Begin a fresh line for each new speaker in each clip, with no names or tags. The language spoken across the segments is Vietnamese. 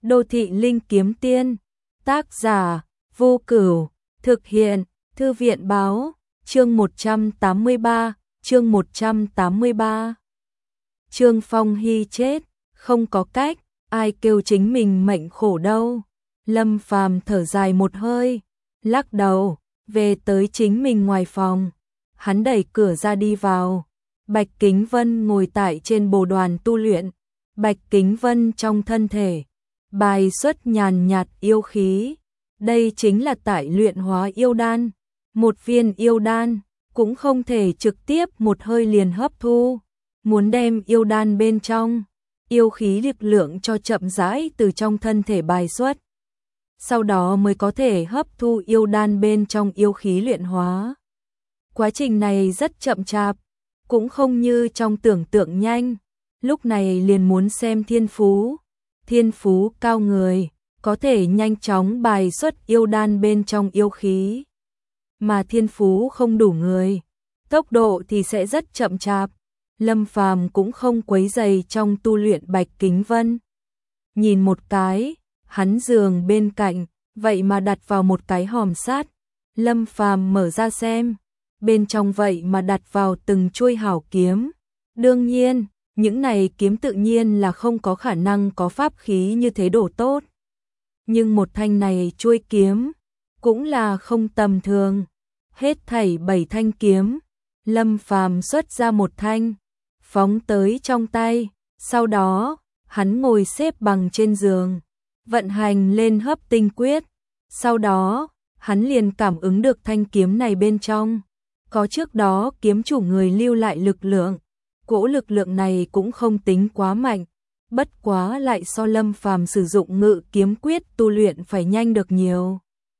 Đô thị linh kiếm tiên, tác giả, Vô Cửu, thực hiện, Thư viện báo, chương 183, chương 183. Trương Phong Hy chết, không có cách, ai kêu chính mình mệnh khổ đâu. Lâm Phàm thở dài một hơi, lắc đầu, về tới chính mình ngoài phòng. Hắn đẩy cửa ra đi vào. Bạch Kính Vân ngồi tại trên bồ đoàn tu luyện. Bạch Kính Vân trong thân thể bài xuất nhàn nhạt yêu khí. Đây chính là tại luyện hóa yêu đan. Một viên yêu đan cũng không thể trực tiếp một hơi liền hấp thu. Muốn đem yêu đan bên trong yêu khí lực lượng cho chậm rãi từ trong thân thể bài xuất. Sau đó mới có thể hấp thu yêu đan bên trong yêu khí luyện hóa. Quá trình này rất chậm chạp, cũng không như trong tưởng tượng nhanh. Lúc này liền muốn xem thiên phú. Thiên phú cao người, có thể nhanh chóng bài xuất yêu đan bên trong yêu khí. Mà thiên phú không đủ người, tốc độ thì sẽ rất chậm chạp. Lâm Phàm cũng không quấy rầy trong tu luyện Bạch Kính Vân. Nhìn một cái, hắn giường bên cạnh, vậy mà đặt vào một cái hòm sắt. Lâm Phàm mở ra xem, bên trong vậy mà đặt vào từng chuôi hảo kiếm. Đương nhiên, những này kiếm tự nhiên là không có khả năng có pháp khí như thế đổ tốt. Nhưng một thanh này chuôi kiếm, cũng là không tầm thường. Hết thảy 7 thanh kiếm, Lâm Phàm xuất ra một thanh, phóng tới trong tay. Sau đó, hắn ngồi xếp bằng trên giường, vận hành lên hấp tinh quyết. Sau đó, hắn liền cảm ứng được thanh kiếm này bên trong có trước đó kiếm chủ người lưu lại lực lượng. Cỗ lực lượng này cũng không tính quá mạnh, bất quá lại so Lâm Phàm sử dụng ngự kiếm quyết tu luyện phải nhanh được nhiều.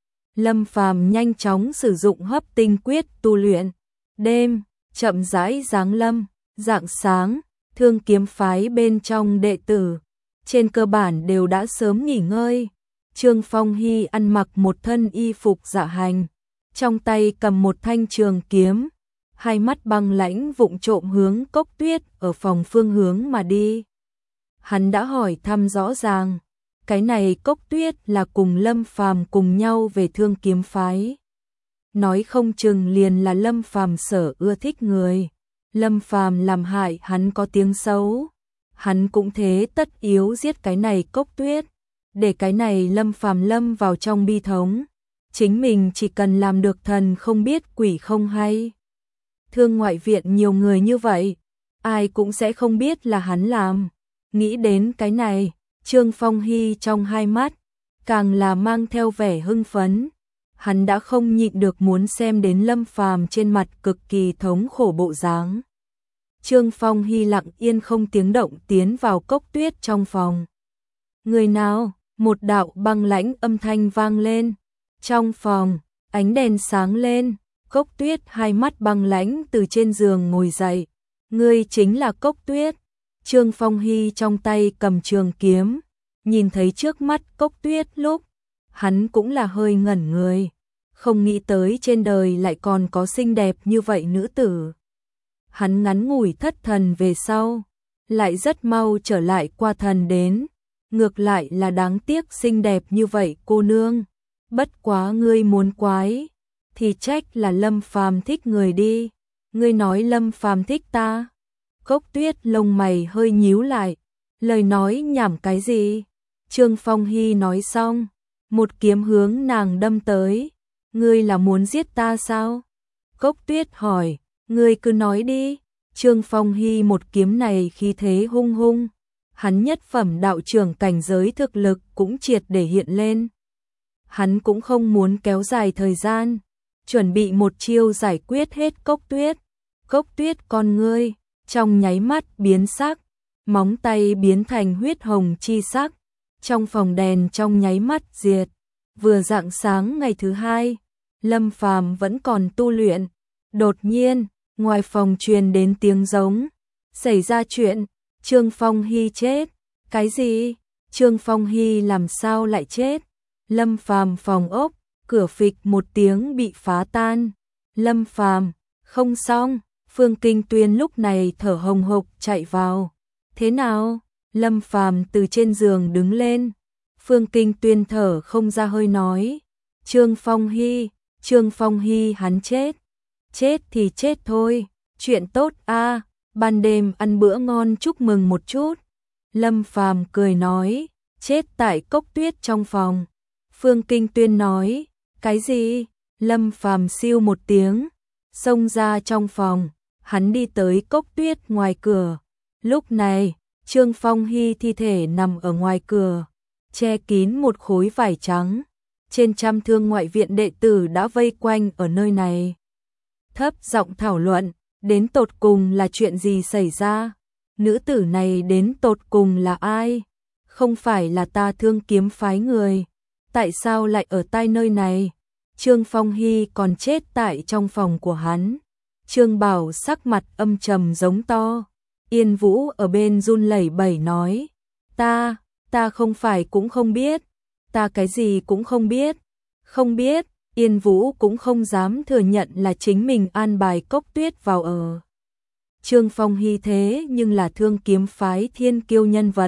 Lâm Phàm nhanh chóng sử dụng hấp tinh quyết tu luyện. Đêm chậm rãi giáng lâm, rạng sáng, Thương Kiếm phái bên trong đệ tử trên cơ bản đều đã sớm nghỉ ngơi. Trương Phong Hy ăn mặc một thân y phục dạ hành, trong tay cầm một thanh trường kiếm, hai mắt băng lãnh vụng trộm hướng Cốc Tuyết ở phòng phương hướng mà đi. Hắn đã hỏi thăm rõ ràng, cái này Cốc Tuyết là cùng Lâm Phàm cùng nhau về Thương Kiếm phái. Nói không chừng liền là Lâm Phàm sở ưa thích người. Lâm Phàm làm hại hắn có tiếng xấu, hắn cũng thế tất yếu giết cái này Cốc Tuyết, để cái này Lâm Phàm lâm vào trong bi thống. Chính mình chỉ cần làm được thần không biết quỷ không hay. Thương ngoại viện nhiều người như vậy, ai cũng sẽ không biết là hắn làm. Nghĩ đến cái này, Trương Phong Hy trong hai mắt càng là mang theo vẻ hưng phấn. Hắn đã không nhịn được muốn xem đến Lâm Phàm trên mặt cực kỳ thống khổ bộ dáng. Trương Phong Hy lặng yên không tiếng động tiến vào Cốc Tuyết trong phòng. Người nào? Một đạo băng lãnh âm thanh vang lên. Trong phòng, ánh đèn sáng lên, Cốc Tuyết hai mắt băng lãnh từ trên giường ngồi dậy. Ngươi chính là Cốc Tuyết. Trương Phong Hy trong tay cầm trường kiếm, nhìn thấy trước mắt Cốc Tuyết lúc, hắn cũng là hơi ngẩn người, không nghĩ tới trên đời lại còn có xinh đẹp như vậy nữ tử. Hắn ngắn ngủi thất thần về sau, lại rất mau trở lại qua thần đến, ngược lại là đáng tiếc xinh đẹp như vậy cô nương. Bất quá ngươi muốn quái, thì trách là Lâm Phàm thích người đi. Ngươi nói Lâm Phàm thích ta? Cốc Tuyết lông mày hơi nhíu lại, lời nói nhảm cái gì? Trương Phong Hy nói xong, một kiếm hướng nàng đâm tới. Ngươi là muốn giết ta sao? Cốc Tuyết hỏi, ngươi cứ nói đi. Trương Phong Hy một kiếm này khí thế hung hung, hắn nhất phẩm đạo trưởng cảnh giới thực lực cũng triệt để hiện lên. Hắn cũng không muốn kéo dài thời gian, chuẩn bị một chiêu giải quyết hết Cốc Tuyết. Cốc Tuyết con ngươi trong nháy mắt biến sắc, móng tay biến thành huyết hồng chi sắc, trong phòng đèn trong nháy mắt diệt. Vừa rạng sáng ngày thứ hai, Lâm Phàm vẫn còn tu luyện, đột nhiên ngoài phòng truyền đến tiếng giống. Xảy ra chuyện, Trương Phong Hy chết. Cái gì? Trương Phong Hy làm sao lại chết? Lâm Phàm phòng ốc, cửa phịch một tiếng bị phá tan. Lâm Phàm, không xong. Phương Kinh Tuyên lúc này thở hồng hộc chạy vào. Thế nào? Lâm Phàm từ trên giường đứng lên. Phương Kinh Tuyên thở không ra hơi nói, Trương Phong Hy hắn chết thì chết thôi, chuyện tốt a, ban đêm ăn bữa ngon chúc mừng một chút. Lâm Phàm cười nói, chết tại cốc tuyết trong phòng. Phương Kinh Tuyên nói, cái gì? Lâm Phàm siêu một tiếng, xông ra trong phòng, hắn đi tới cốc tuyết ngoài cửa. Lúc này, Trương Phong Hy thi thể nằm ở ngoài cửa, che kín một khối vải trắng. Trên trăm thương ngoại viện đệ tử đã vây quanh ở nơi này. Thấp giọng thảo luận, đến tột cùng là chuyện gì xảy ra? Nữ tử này đến tột cùng là ai? Không phải là ta Thương Kiếm phái người. Tại sao lại ở tại nơi này? Trương Phong Hy còn chết tại trong phòng của hắn. Trương Bảo sắc mặt âm trầm giống to. Yên Vũ ở bên run lẩy bẩy nói, ta không phải cũng không biết, ta cái gì cũng không biết. Không biết, Yên Vũ cũng không dám thừa nhận là chính mình an bài cốc tuyết vào ở. Trương Phong Hy thế nhưng là Thương Kiếm phái thiên kiêu nhân vật.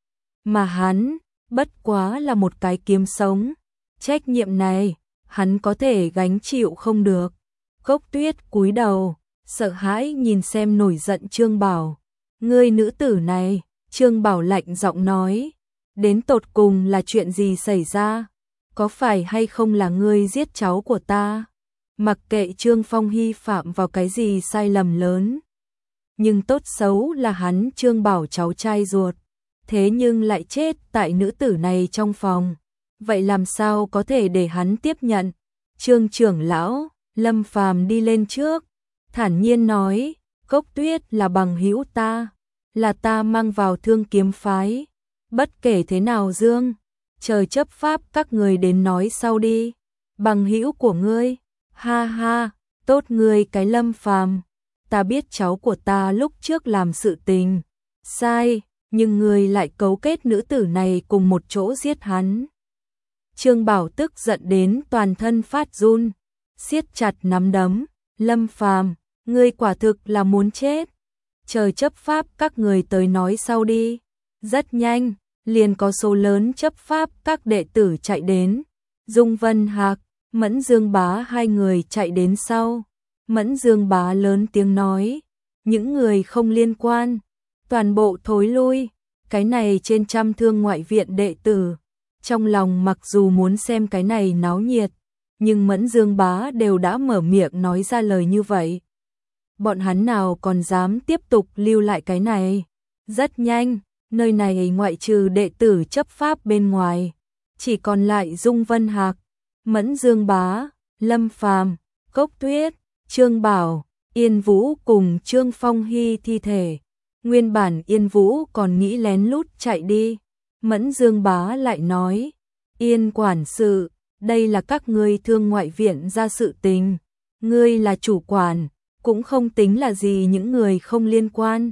Mà hắn, bất quá là một cái kiếm sống. Trách nhiệm này, hắn có thể gánh chịu không được. Cốc tuyết cúi đầu, sợ hãi nhìn xem nổi giận Trương Bảo. Ngươi nữ tử này, Trương Bảo lạnh giọng nói, đến tột cùng là chuyện gì xảy ra? Có phải hay không là ngươi giết cháu của ta? Mặc kệ Trương Phong Hy phạm vào cái gì sai lầm lớn, nhưng tốt xấu là hắn Trương Bảo cháu trai ruột, thế nhưng lại chết tại nữ tử này trong phòng. Vậy làm sao có thể để hắn tiếp nhận? Trương trưởng lão, Lâm Phàm đi lên trước, thản nhiên nói, Cốc Tuyết là bằng hữu ta, là ta mang vào Thương Kiếm phái. Bất kể thế nào Dương, trời chấp pháp các người đến nói sau đi. Bằng hữu của ngươi, ha ha, tốt ngươi cái Lâm Phàm, ta biết cháu của ta lúc trước làm sự tình sai, nhưng ngươi lại cấu kết nữ tử này cùng một chỗ giết hắn. Trương Bảo tức giận đến toàn thân phát run, siết chặt nắm đấm, Lâm Phàm, ngươi quả thực là muốn chết. Trời chấp pháp các người tới nói sau đi. Rất nhanh, liền có số lớn chấp pháp các đệ tử chạy đến. Dung Vân Hạc, Mẫn Dương Bá hai người chạy đến sau. Mẫn Dương Bá lớn tiếng nói, những người không liên quan, toàn bộ thối lui. Cái này trên trăm thương ngoại viện đệ tử, trong lòng mặc dù muốn xem cái này náo nhiệt, nhưng Mẫn Dương Bá đều đã mở miệng nói ra lời như vậy. Bọn hắn nào còn dám tiếp tục lưu lại cái này. Rất nhanh, nơi này ngoại trừ đệ tử chấp pháp bên ngoài, chỉ còn lại Dung Vân Hạc, Mẫn Dương Bá, Lâm Phàm, Cốc Tuyết, Trương Bảo, Yên Vũ cùng Trương Phong Hy thi thể. Nguyên bản Yên Vũ còn nghĩ lén lút chạy đi. Mẫn Dương Bá lại nói, Yên quản sự, đây là các ngươi thương ngoại viện ra sự tình. Ngươi là chủ quản, cũng không tính là gì những người không liên quan.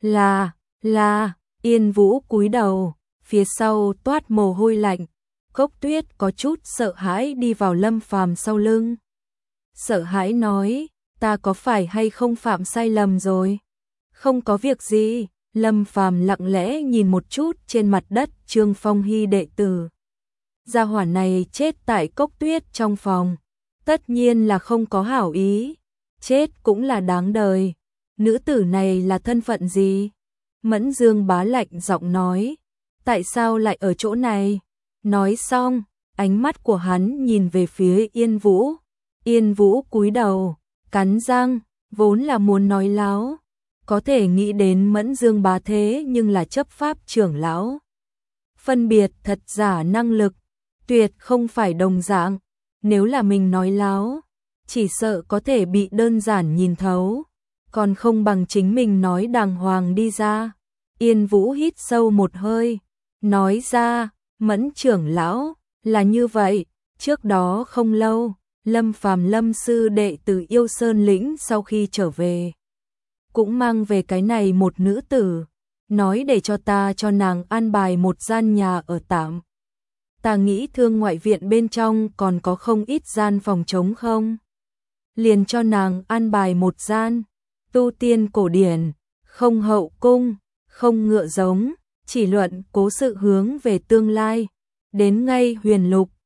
Là, Yên Vũ cúi đầu, phía sau toát mồ hôi lạnh. Cốc Tuyết có chút sợ hãi đi vào Lâm Phàm sau lưng. Sợ hãi nói, ta có phải hay không phạm sai lầm rồi? Không có việc gì. Lâm Phàm lặng lẽ nhìn một chút trên mặt đất Trương Phong Hy đệ tử. Gia hỏa này chết tại Cốc Tuyết trong phòng, tất nhiên là không có hảo ý. Chết cũng là đáng đời. Nữ tử này là thân phận gì? Mẫn Dương Bá lạnh giọng nói, tại sao lại ở chỗ này? Nói xong, ánh mắt của hắn nhìn về phía Yên Vũ. Yên Vũ cúi đầu, cắn răng, vốn là muốn nói láo. Có thể nghĩ đến Mẫn Dương Bá thế nhưng là chấp pháp trưởng lão. Phân biệt thật giả năng lực, tuyệt không phải đồng dạng. Nếu là mình nói láo, chỉ sợ có thể bị đơn giản nhìn thấu, còn không bằng chính mình nói đàng hoàng đi ra. Yên Vũ hít sâu một hơi, nói ra, Mẫn trưởng lão, là như vậy, trước đó không lâu, Lâm Phàm Lâm sư đệ từ Yêu Sơn lĩnh sau khi trở về, cũng mang về cái này một nữ tử, nói để cho ta cho nàng an bài một gian nhà ở tạm. Ta nghĩ thương ngoại viện bên trong còn có không ít gian phòng trống không? Liền cho nàng an bài một gian, tu tiên cổ điển, không hậu cung, không ngựa giống, chỉ luận cố sự hướng về tương lai, đến ngay Huyền Lục,